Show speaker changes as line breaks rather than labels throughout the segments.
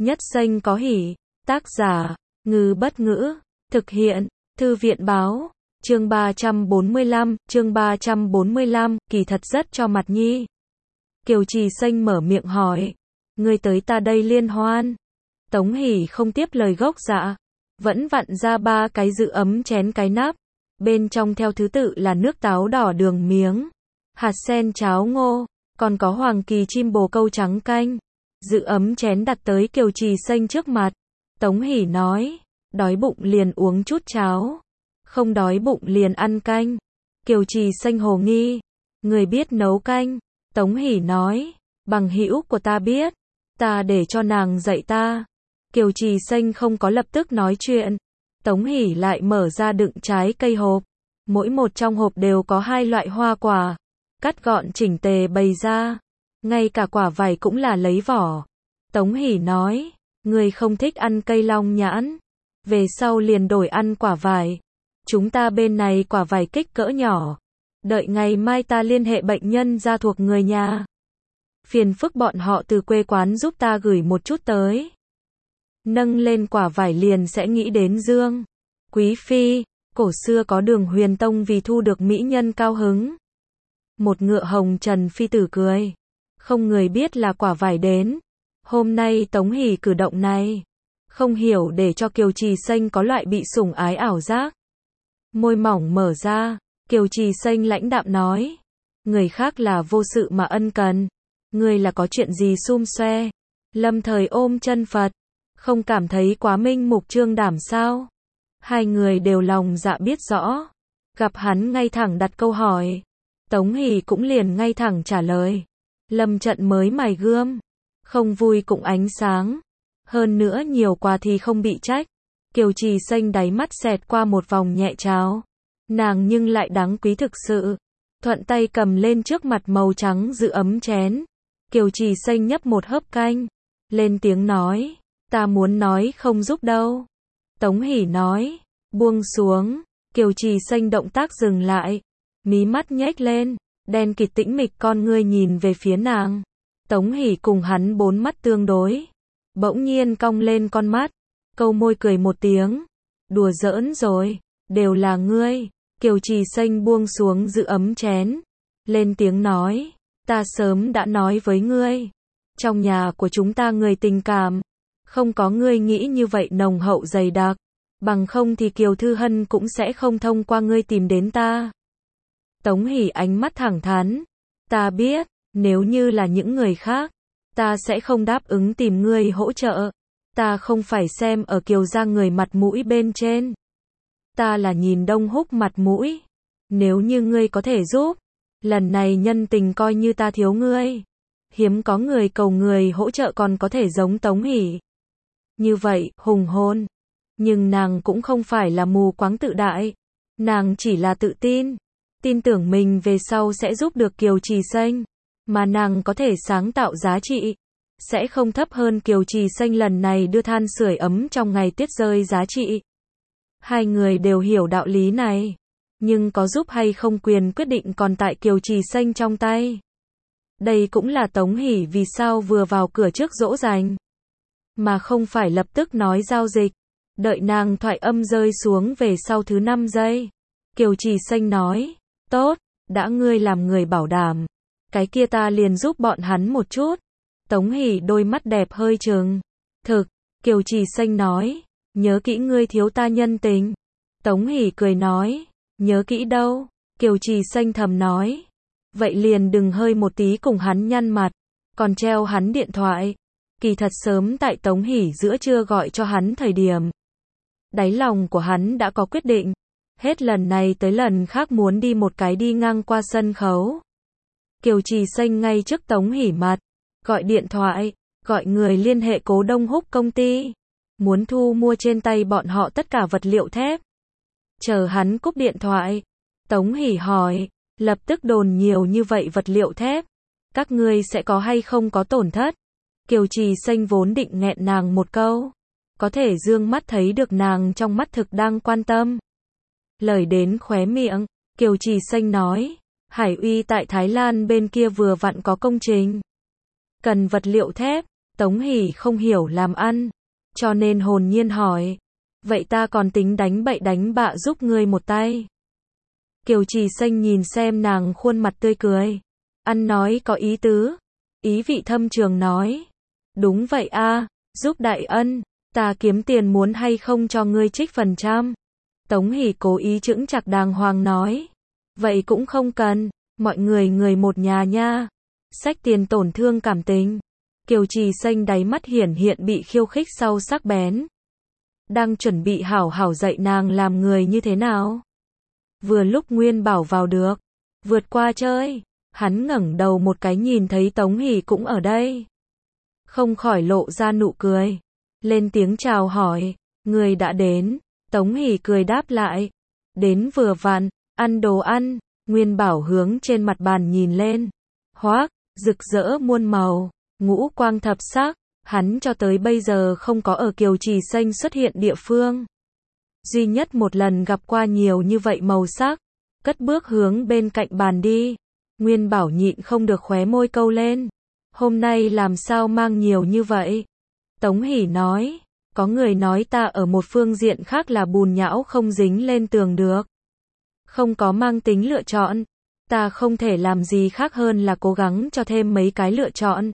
Nhất danh có hỷ. Tác giả, Ngư Bất Ngữ. Thực hiện, Thư viện báo. Chương 345, kỳ thật rất cho mặt nhi. Kiều Trì Xanh mở miệng hỏi. Ngươi tới ta đây liên hoan. Tống Hỷ không tiếp lời gốc dạ. Vẫn vặn ra 3 cái giữ ấm chén cái nắp. Bên trong theo thứ tự là nước táo đỏ đường miếng, hạt sen cháo ngô, còn có hoàng kỳ chim bồ câu trắng canh. Giữ ấm chén đặt tới Kiều Trì Xanh trước mặt. Tống Hỷ nói, đói bụng liền uống chút cháo, không đói bụng liền ăn canh. Kiều Trì Xanh hồ nghi, người biết nấu canh? Tống Hỷ nói, bằng hữu của ta biết, ta để cho nàng dạy ta. Kiều Trì Xanh không có lập tức nói chuyện. Tống Hỷ lại mở ra đựng trái cây hộp. Mỗi một trong hộp đều có 2 loại hoa quả, cắt gọn chỉnh tề bày ra. Ngay cả quả vải cũng là lấy vỏ. Tống Hỷ nói, người không thích ăn cây long nhãn, về sau liền đổi ăn quả vải. Chúng ta bên này quả vải kích cỡ nhỏ. Đợi ngày mai ta liên hệ bệnh nhân ra thuộc người nhà. Phiền phức bọn họ từ quê quán giúp ta gửi một chút tới. Nâng lên quả vải liền sẽ nghĩ đến Dương Quý Phi. Cổ xưa có Đường Huyền Tông vì thu được mỹ nhân cao hứng. Một ngựa hồng trần phi tử cười. Không người biết là quả vải đến. Hôm nay Tống Hỷ cử động này, không hiểu để cho Kiều Trì Xanh có loại bị sủng ái ảo giác. Môi mỏng mở ra, Kiều Trì Xanh lãnh đạm nói. Người khác là vô sự mà ân cần. Ngươi là có chuyện gì xum xoe? Lâm Thời ôm chân Phật. Không cảm thấy quá minh mục trương đảm sao? Hai người đều lòng dạ biết rõ. Gặp hắn ngay thẳng đặt câu hỏi, Tống Hỷ cũng liền ngay thẳng trả lời. Lâm trận mới mài gươm, không vui cũng ánh sáng. Hơn nữa nhiều quá thì không bị trách. Kiều Trì Xanh đáy mắt xẹt qua một vòng nhẹ trào. Nàng nhưng lại đáng quý thực sự. Thuận tay cầm lên trước mặt màu trắng giữ ấm chén. Kiều Trì Xanh nhấp một hớp canh, lên tiếng nói. Ta muốn nói không giúp đâu. Tống Hỷ nói, buông xuống. Kiều Trì Xanh động tác dừng lại, mí mắt nhếch lên, đen kịt tĩnh mịch con ngươi nhìn về phía nàng. Tống Hỷ cùng hắn 4 mắt tương đối, bỗng nhiên cong lên con mắt, câu môi cười một tiếng. Đùa giỡn rồi, đều là ngươi. Kiều Trì Xanh buông xuống giữ ấm chén, lên tiếng nói, ta sớm đã nói với ngươi, trong nhà của chúng ta người tình cảm, không có ngươi nghĩ như vậy nồng hậu dày đặc, bằng không thì Kiều Thư Hân cũng sẽ không thông qua ngươi tìm đến ta. Tống Hỷ ánh mắt thẳng thắn, ta biết, nếu như là những người khác, ta sẽ không đáp ứng tìm ngươi hỗ trợ. Ta không phải xem ở Kiều gia người mặt mũi bên trên, ta là nhìn Đông Húc mặt mũi. Nếu như ngươi có thể giúp, lần này nhân tình coi như ta thiếu ngươi. Hiếm có người cầu người hỗ trợ còn có thể giống Tống Hỷ như vậy, hùng hồn. Nhưng nàng cũng không phải là mù quáng tự đại. Nàng chỉ là tự tin, tin tưởng mình về sau sẽ giúp được Kiều Trì Xanh, mà nàng có thể sáng tạo giá trị, sẽ không thấp hơn Kiều Trì Xanh lần này đưa than sưởi ấm trong ngày tuyết rơi giá trị. Hai người đều hiểu đạo lý này, nhưng có giúp hay không quyền quyết định còn tại Kiều Trì Xanh trong tay. Đây cũng là Tống Hỷ vì sao vừa vào cửa trước dỗ dành, mà không phải lập tức nói giao dịch. Đợi nàng thoại âm rơi xuống về sau thứ 5 giây. Kiều Trì Xanh nói, tốt, đã ngươi làm người bảo đảm, cái kia ta liền giúp bọn hắn một chút. Tống Hỷ đôi mắt đẹp hơi trừng. Thực, Kiều Trì Xanh nói, nhớ kỹ ngươi thiếu ta nhân tình. Tống Hỷ cười nói, nhớ kỹ đâu? Kiều Trì Xanh thầm nói, vậy liền đừng hơi một tí cùng hắn nhăn mặt, còn treo hắn điện thoại. Kỳ thật sớm tại Tống Hỷ giữa trưa gọi cho hắn thời điểm, đáy lòng của hắn đã có quyết định, hết lần này tới lần khác muốn đi một cái đi ngang qua sân khấu. Kiều Trì Xanh ngay trước Tống Hỷ mặt, gọi điện thoại, gọi người liên hệ Cố Đông Húc công ty, muốn thu mua trên tay bọn họ tất cả vật liệu thép. Chờ hắn cúp điện thoại, Tống Hỷ hỏi, lập tức đồn nhiều như vậy vật liệu thép, các ngươi sẽ có hay không có tổn thất? Kiều Trì Xanh vốn định nghẹn nàng một câu, có thể dương mắt thấy được nàng trong mắt thực đang quan tâm. Lời đến khóe miệng, Kiều Trì Xanh nói, Hải Uy tại Thái Lan bên kia vừa vặn có công trình, cần vật liệu thép, Tống Hỷ không hiểu làm ăn, cho nên hồn nhiên hỏi, vậy ta còn tính đánh bậy đánh bạ giúp ngươi một tay. Kiều Trì Xanh nhìn xem nàng khuôn mặt tươi cười, ăn nói có ý tứ, ý vị thâm trường nói, đúng vậy a, giúp đại ân, ta kiếm tiền muốn hay không cho ngươi trích phần trăm. Tống Hỷ cố ý chững chạc đàng hoàng nói, vậy cũng không cần, mọi người người một nhà nha, xách tiền tổn thương cảm tình. Kiều Trì Xanh đáy mắt hiển hiện bị khiêu khích sau sắc bén, đang chuẩn bị hảo hảo dạy nàng làm người như thế nào. Vừa lúc Nguyên Bảo vào được, vượt qua chơi, hắn ngẩng đầu một cái nhìn thấy Tống Hỷ cũng ở đây, không khỏi lộ ra nụ cười, lên tiếng chào hỏi, người đã đến. Tống Hỷ cười đáp lại, đến vừa vặn, ăn đồ ăn. Nguyên Bảo hướng trên mặt bàn nhìn lên, hoác, rực rỡ muôn màu, ngũ quang thập sắc, hắn cho tới bây giờ không có ở Kiều Trì Xanh xuất hiện địa phương. Duy nhất một lần gặp qua nhiều như vậy màu sắc, cất bước hướng bên cạnh bàn đi. Nguyên Bảo nhịn không được khóe môi câu lên, hôm nay làm sao mang nhiều như vậy? Tống Hỷ nói, có người nói ta ở một phương diện khác là bùn nhão không dính lên tường được. Không có mang tính lựa chọn, ta không thể làm gì khác hơn là cố gắng cho thêm mấy cái lựa chọn.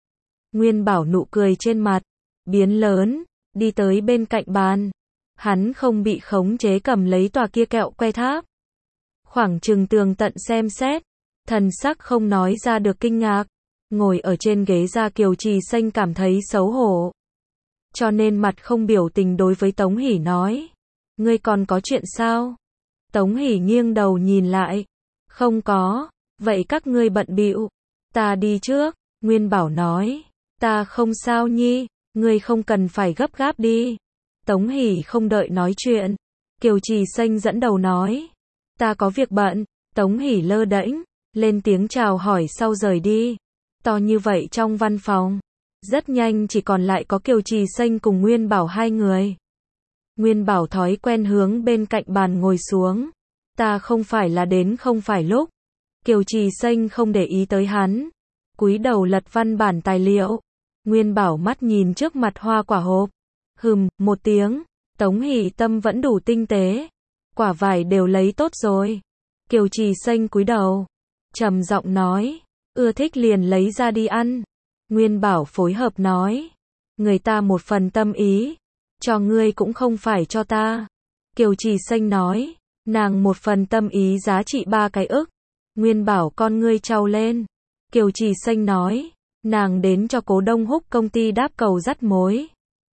Nguyên Bảo nụ cười trên mặt biến lớn, đi tới bên cạnh bàn. Hắn không bị khống chế cầm lấy tòa kia kẹo que tháp. Khoảng chừng tường tận xem xét, thần sắc không nói ra được kinh ngạc. Ngồi ở trên ghế ra Kiều Trì Xanh cảm thấy xấu hổ, cho nên mặt không biểu tình đối với Tống Hỷ nói, ngươi còn có chuyện sao? Tống Hỷ nghiêng đầu nhìn lại, không có, vậy các ngươi bận bịu, ta đi trước. Nguyên Bảo nói, ta không sao nhi, ngươi không cần phải gấp gáp đi. Tống Hỷ không đợi nói chuyện, Kiều Trì Xanh dẫn đầu nói, ta có việc bận. Tống Hỷ lơ đễnh, lên tiếng chào hỏi sau rời đi. To như vậy trong văn phòng, rất nhanh chỉ còn lại có Kiều Trì Xanh cùng Nguyên Bảo hai người. Nguyên Bảo thói quen hướng bên cạnh bàn ngồi xuống, ta không phải là đến không phải lúc. Kiều Trì Xanh không để ý tới hắn, cúi đầu lật văn bản tài liệu. Nguyên Bảo mắt nhìn trước mặt hoa quả hộp, một tiếng. Tống Hỷ tâm vẫn đủ tinh tế, quả vải đều lấy tốt rồi. Kiều Trì Xanh cúi đầu, trầm giọng nói, ưa thích liền lấy ra đi ăn. Nguyên Bảo phối hợp nói, người ta một phần tâm ý, cho ngươi cũng không phải cho ta. Kiều Trì Xanh nói, nàng một phần tâm ý giá trị 3 cái ức. Nguyên Bảo con ngươi trao lên. Kiều Trì Xanh nói, nàng đến cho Cố Đông Húc công ty đáp cầu dắt mối.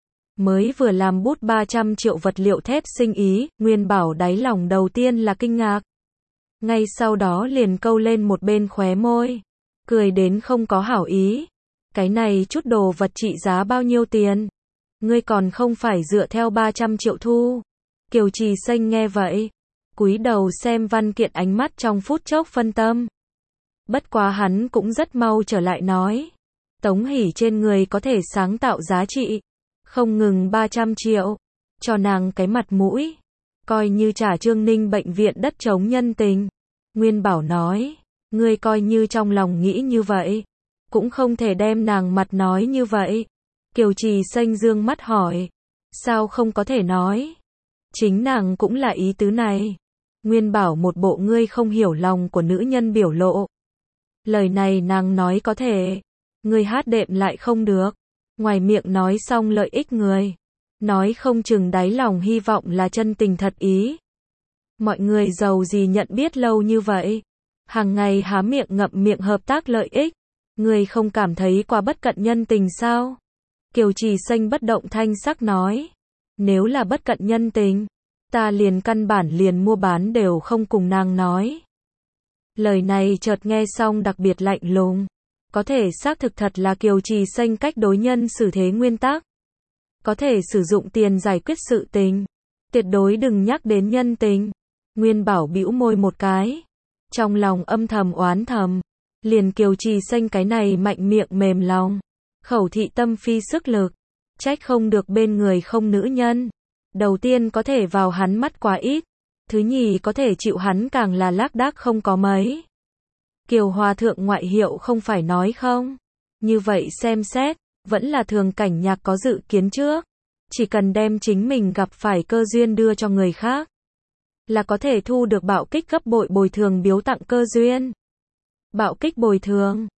Mới vừa làm bút 300 triệu vật liệu thép sinh ý. Nguyên Bảo đáy lòng đầu tiên là kinh ngạc, ngay sau đó liền câu lên một bên khóe môi, cười đến không có hảo ý. Cái này chút đồ vật trị giá bao nhiêu tiền? Ngươi còn không phải dựa theo 300 triệu thu. Kiều Trì Xanh nghe vậy, cúi đầu xem văn kiện, ánh mắt trong phút chốc phân tâm. Bất quá hắn cũng rất mau trở lại nói, Tống Hỷ trên người có thể sáng tạo giá trị, không ngừng 300 triệu, cho nàng cái mặt mũi, coi như trả Trương Ninh bệnh viện đất trống nhân tình. Nguyên Bảo nói, ngươi coi như trong lòng nghĩ như vậy, cũng không thể đem nàng mặt nói như vậy. Kiều Trì Xanh dương mắt hỏi, sao không có thể nói? Chính nàng cũng là ý tứ này. Nguyên Bảo một bộ ngươi không hiểu lòng của nữ nhân biểu lộ. Lời này nàng nói có thể, ngươi hát đệm lại không được. Ngoài miệng nói xong lợi ích người, nói không chừng đáy lòng hy vọng là chân tình thật ý. Mọi người giàu gì nhận biết lâu như vậy, hàng ngày há miệng ngậm miệng hợp tác lợi ích, ngươi không cảm thấy quá bất cận nhân tình sao? Kiều Trì Xanh bất động thanh sắc nói, nếu là bất cận nhân tình, ta liền căn bản liền mua bán đều không cùng nàng nói. Lời này chợt nghe xong đặc biệt lạnh lùng, có thể xác thực thật là Kiều Trì Xanh cách đối nhân xử thế nguyên tắc. Có thể sử dụng tiền giải quyết sự tình, tuyệt đối đừng nhắc đến nhân tình. Nguyên Bảo bĩu môi một cái, trong lòng âm thầm oán thầm, liền Kiều Trì Xanh cái này mạnh miệng mềm lòng, khẩu thị tâm phi sức lực, trách không được bên người không nữ nhân. Đầu tiên có thể vào hắn mắt quá ít, thứ nhì có thể chịu hắn càng là lác đác không có mấy. Kiều Hòa thượng ngoại hiệu không phải nói không? Như vậy xem xét, vẫn là Thường Cảnh Nhạc có dự kiến trước. Chỉ cần đem chính mình gặp phải cơ duyên đưa cho người khác, là có thể thu được bạo kích gấp bội bồi thường biếu tặng cơ duyên. Bạo kích bồi thường.